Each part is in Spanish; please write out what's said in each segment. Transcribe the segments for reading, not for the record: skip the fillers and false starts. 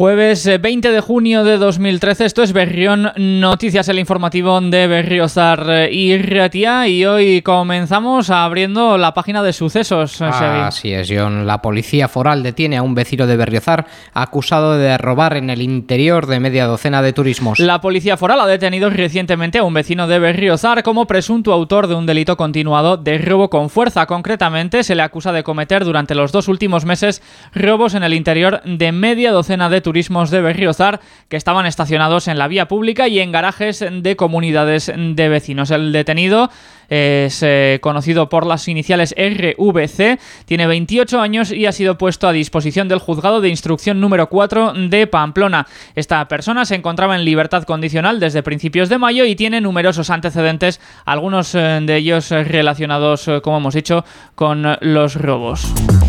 Jueves 20 de junio de 2013, esto es Berrión Noticias, el informativo de Berriozar y Ratia, y hoy comenzamos abriendo la página de sucesos. Así es, John. La policía foral detiene a un vecino de Berriozar acusado de robar en el interior de media docena de turismos. La policía foral ha detenido recientemente a un vecino de Berriozar como presunto autor de un delito continuado de robo con fuerza. Concretamente, se le acusa de cometer durante los 2 últimos meses robos en el interior de media docena de turismos de Berriozar que estaban estacionados en la vía pública y en garajes de comunidades de vecinos. El detenido es conocido por las iniciales RVC, tiene 28 años y ha sido puesto a disposición del juzgado de instrucción número 4 de Pamplona. Esta persona se encontraba en libertad condicional desde principios de mayo y tiene numerosos antecedentes, algunos de ellos relacionados, como hemos dicho, con los robos.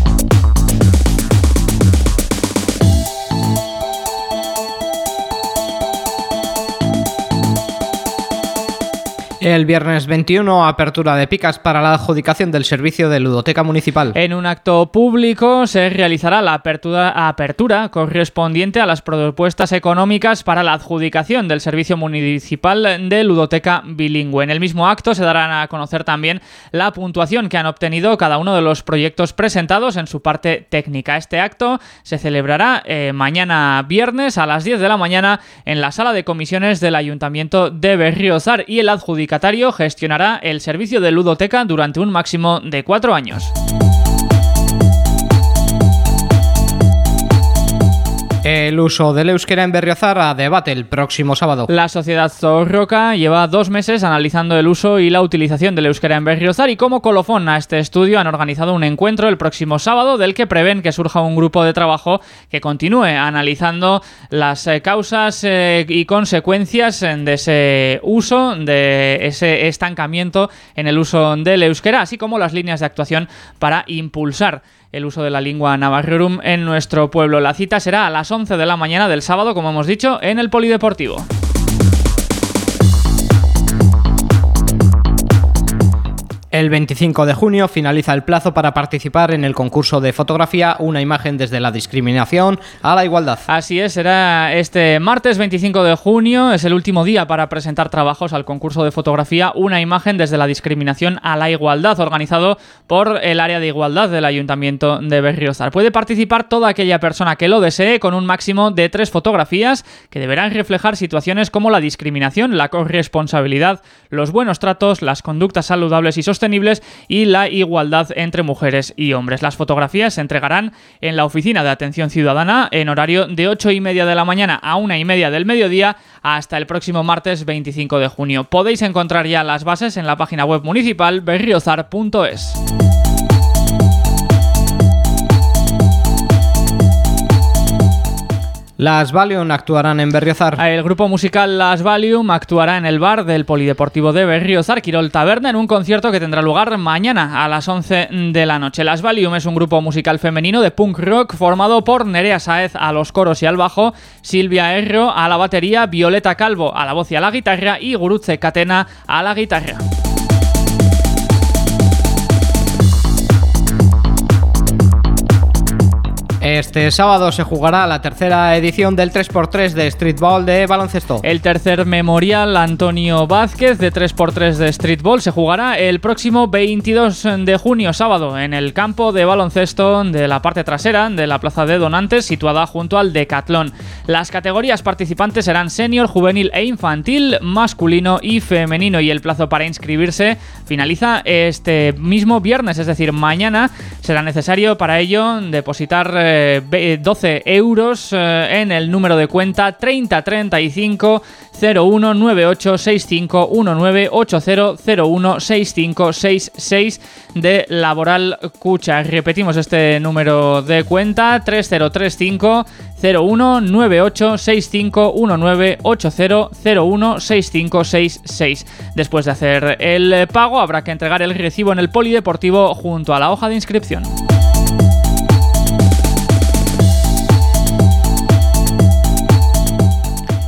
El viernes 21, apertura de picas para la adjudicación del servicio de ludoteca municipal. En un acto público se realizará la apertura correspondiente a las propuestas económicas para la adjudicación del servicio municipal de ludoteca bilingüe. En el mismo acto se darán a conocer también la puntuación que han obtenido cada uno de los proyectos presentados en su parte técnica. Este acto se celebrará mañana viernes a las 10 de la mañana en la sala de comisiones del Ayuntamiento de Berriozar, y el adjudicatario gestionará el servicio de ludoteca durante un máximo de 4 años. El uso del euskera en Berriozar a debate el próximo sábado. La Sociedad Zorroca lleva 2 meses analizando el uso y la utilización del euskera en Berriozar, y como colofón a este estudio han organizado un encuentro el próximo sábado del que prevén que surja un grupo de trabajo que continúe analizando las causas y consecuencias de ese uso, de ese estancamiento en el uso del euskera, así como las líneas de actuación para impulsar el uso de la lengua navarrorum en nuestro pueblo. La cita será a las 11 de la mañana del sábado, como hemos dicho, en el Polideportivo. El 25 de junio finaliza el plazo para participar en el concurso de fotografía Una imagen desde la discriminación a la igualdad. Así es, será este martes 25 de junio, es el último día para presentar trabajos al concurso de fotografía Una imagen desde la discriminación a la igualdad, organizado por el área de igualdad del Ayuntamiento de Berriozar. Puede participar toda aquella persona que lo desee, con un máximo de 3 fotografías que deberán reflejar situaciones como la discriminación, la corresponsabilidad, los buenos tratos, las conductas saludables y sostenibles y la igualdad entre mujeres y hombres. Las fotografías se entregarán en la Oficina de Atención Ciudadana en horario de 8:30 de la mañana a 1:30 del mediodía hasta el próximo martes 25 de junio. Podéis encontrar ya las bases en la página web municipal berriozar.es. Las Valium actuarán en Berriozar. El grupo musical Las Valium actuará en el bar del Polideportivo de Berriozar, Quirol Taberna, en un concierto que tendrá lugar mañana a las 11 de la noche. Las Valium es un grupo musical femenino de punk rock formado por Nerea Sáez a los coros y al bajo, Silvia Erro a la batería, Violeta Calvo a la voz y a la guitarra y Gurutze Catena a la guitarra. Este sábado se jugará la tercera edición del 3x3 de Streetball de baloncesto. El tercer memorial Antonio Vázquez de 3x3 de Streetball se jugará el próximo 22 de junio, sábado, en el campo de baloncesto de la parte trasera de la Plaza de Donantes, situada junto al Decatlón. Las categorías participantes serán senior, juvenil e infantil, masculino y femenino, y el plazo para inscribirse finaliza este mismo viernes, es decir, mañana. Será necesario para ello depositar 12 euros en el número de cuenta 3035 019865 1980016566 de Laboral Cucha. Repetimos este número de cuenta: 3035 019865 1980016566. Después de hacer el pago habrá que entregar el recibo en el Polideportivo junto a la hoja de inscripción.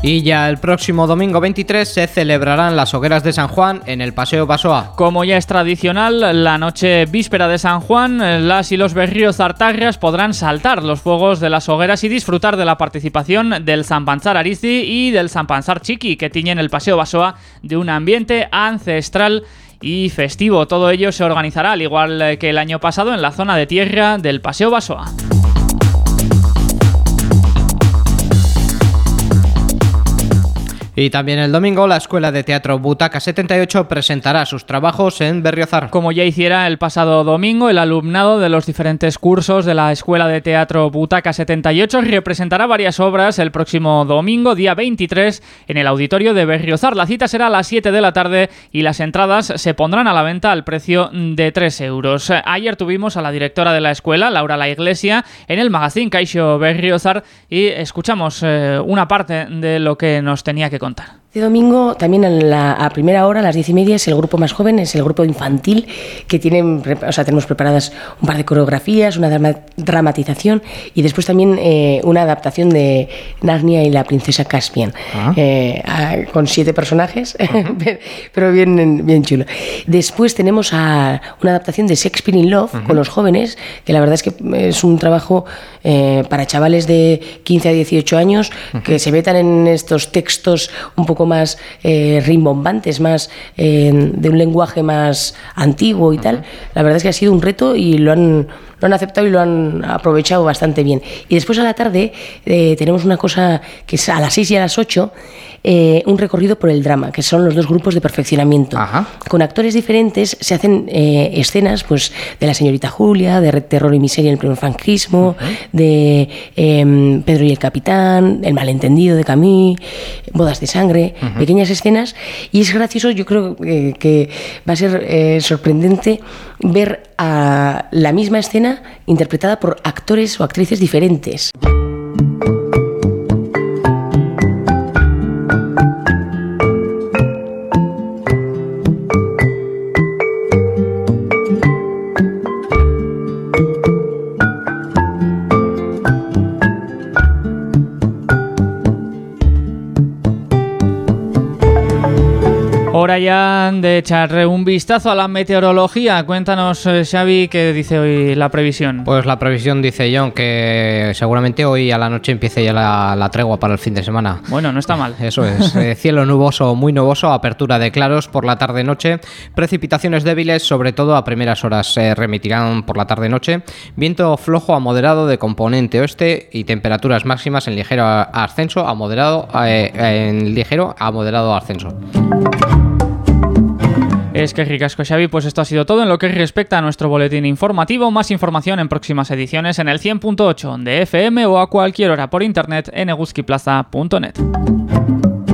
Y ya el próximo domingo 23 se celebrarán las hogueras de San Juan en el Paseo Basoa. Como ya es tradicional, la noche víspera de San Juan, las y los berriozartarras podrán saltar los fuegos de las hogueras y disfrutar de la participación del Sampantzar Aristi y del Sampantzar Txiki, que tiñen el Paseo Basoa de un ambiente ancestral y festivo. Todo ello se organizará, al igual que el año pasado, en la zona de tierra del Paseo Basoa. Y también el domingo la Escuela de Teatro Butaca 78 presentará sus trabajos en Berriozar. Como ya hiciera el pasado domingo, el alumnado de los diferentes cursos de la Escuela de Teatro Butaca 78 representará varias obras el próximo domingo, día 23, en el auditorio de Berriozar. La cita será a las 7 de la tarde y las entradas se pondrán a la venta al precio de 3 euros. Ayer tuvimos a la directora de la escuela, Laura La Iglesia, en el magazine Kaixo Berriozar y escuchamos una parte de lo que nos tenía que contar. Este domingo también a primera hora, a las 10:30, es el grupo más joven, es el grupo infantil, que tenemos preparadas un par de coreografías, una dramatización y después también una adaptación de Narnia y la princesa Caspian, con 7 personajes, pero bien chulo. Después tenemos una adaptación de Shakespeare in Love con los jóvenes, que la verdad es que es un trabajo para chavales de 15 a 18 años que se metan en estos textos un poco más rimbombantes, más de un lenguaje más antiguo y tal. La verdad es que ha sido un reto y lo han aceptado y lo han aprovechado bastante bien. Y después a la tarde tenemos una cosa que es a las 6 y a las 8, un recorrido por el drama, que son los 2 grupos de perfeccionamiento. Ajá. Con actores diferentes se hacen escenas pues de La señorita Julia, de Terror y miseria en el primer franquismo, de Pedro y el capitán, El malentendido de Camus, Bodas de sangre, pequeñas escenas, y es gracioso. Yo creo que va a ser sorprendente ver a la misma escena interpretada por actores o actrices diferentes. Hora ya de echar un vistazo a la meteorología. Cuéntanos, Xavi, ¿qué dice hoy la previsión? Pues la previsión dice John que seguramente hoy a la noche empiece ya la tregua para el fin de semana. Bueno, no está mal. Eso es. Cielo nuboso, muy nuboso, apertura de claros por la tarde-noche, precipitaciones débiles, sobre todo a primeras horas remitirán por la tarde-noche, viento flojo a moderado de componente oeste y temperaturas máximas en ligero ascenso a moderado, ascenso. Es que ricasco, Xavi, pues esto ha sido todo en lo que respecta a nuestro boletín informativo. Más información en próximas ediciones en el 100.8 de FM o a cualquier hora por internet en eguzkiplaza.net.